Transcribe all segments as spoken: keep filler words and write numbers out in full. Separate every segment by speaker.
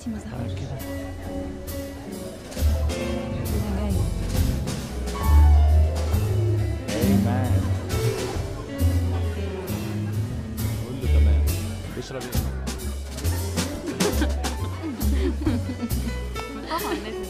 Speaker 1: انتي ما زهقتش
Speaker 2: كده
Speaker 3: تمام. كله تمام. تشرب ايه؟
Speaker 1: طبعا لازم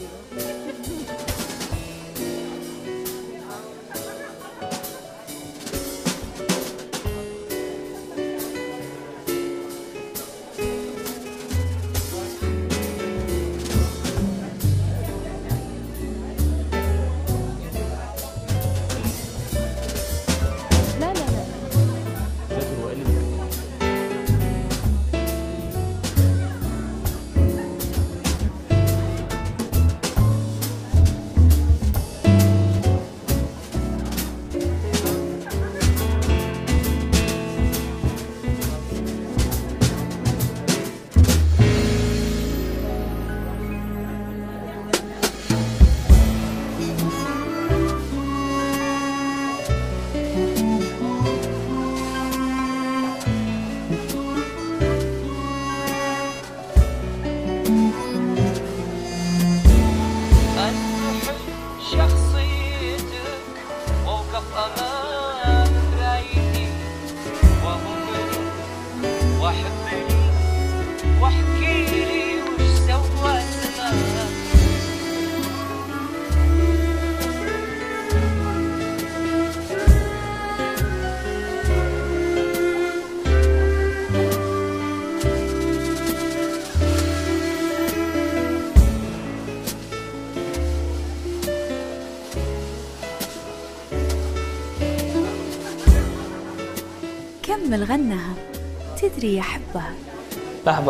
Speaker 4: كمل غنها. تدري أحبها.
Speaker 2: لحظة،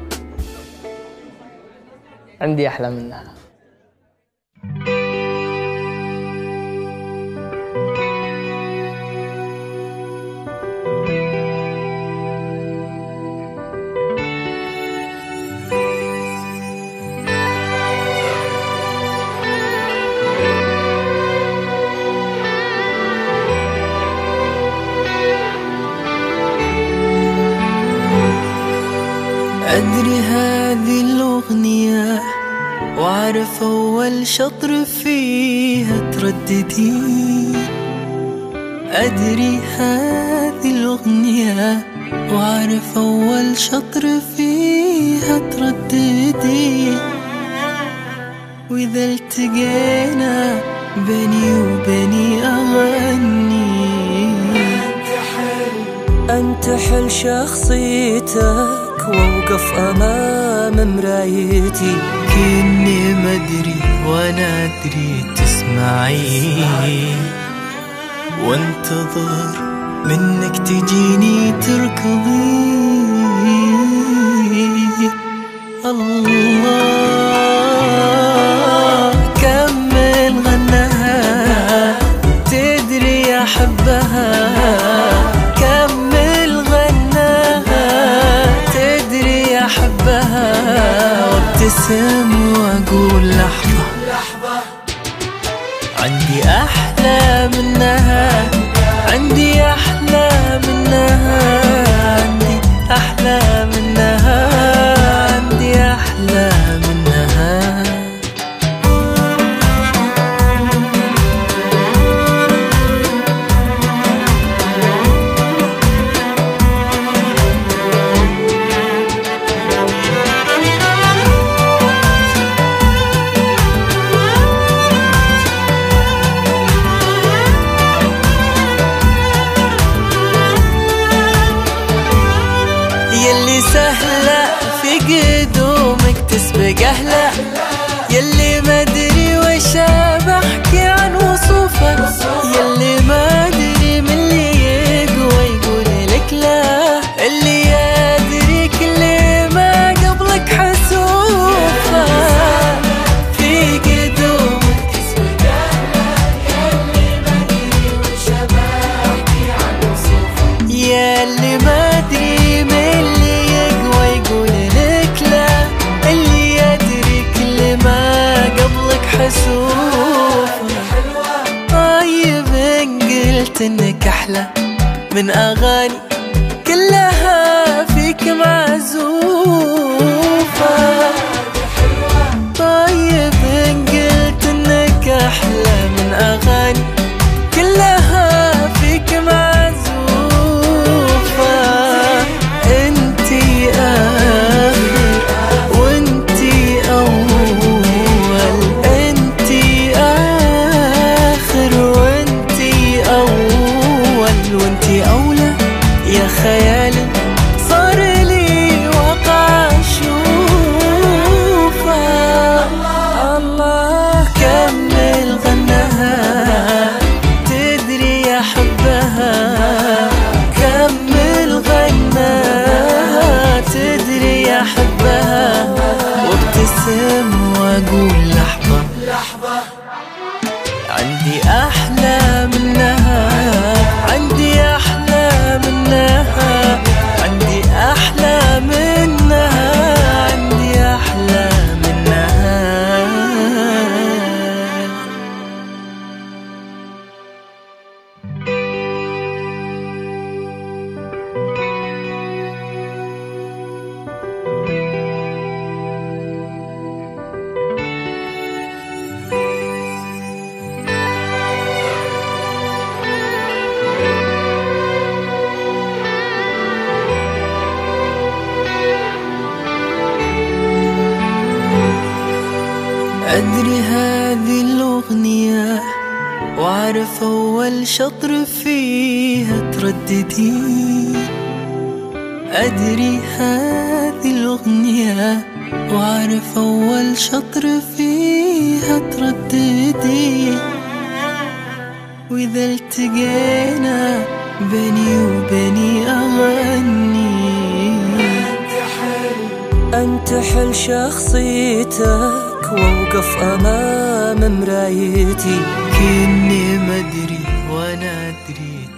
Speaker 2: عندي أحلى منها.
Speaker 5: أدري هذه الأغنية وأعرف أول شطر فيها ترددين. أدري هذه الأغنية وأعرف أول شطر فيها ترددين. وإذا التقينا بيني وبيني أغني أنتحل شخصيتك وأوقف أمام مرايتي كأني مدري وأنا أدري تسمعي، وانتظر منك تجيني تركضي. الله كمل غناها، تدري أحبها. وابتسم واقول لحظة عندي احلى منها، عندي احلى منها، عندي احلى منها، عندي احلى منها. يلي سهلة في قدومك تسبق أهلا، يلي ما أدري وش بحكي عن وصوفك، يلي ما أدري من اللي يقوى يقول لك لا، اللي يدري كل ما قبلك حسوفك. في قدومك تسبق أهلا، يلي ما أدري وش بحكي عن وصوفك، يلي ما أدري طيب إن قلت إنك أحلى من أغاني كلها فيك معزوفة. طيب إن قلت إنك أحلى من أغاني كلها فيك معزوفة. انتي آخر وانتي أول، انتي آخر وانتي أول، وانتي أولى يا خيالي صار لي واقع أشوفه. الله كمل غناها تدري أحبها، كمل غناها تدري أحبها، وابتسم وأقول لحظة عندي أحلى منها، عندي أحلى منها، عندي أحلى منها، عندي أحلى منها. أدري هذه الأغنية وأعرف أول شطر فيها ترددين، أدري هذه الأغنية وأعرف أول شطر فيها ترددين. وإذا التقينا بيني وبيني أغني أنتحل شخصيتك وأوقف أمام مرايتي كأني مدري وأنا دريت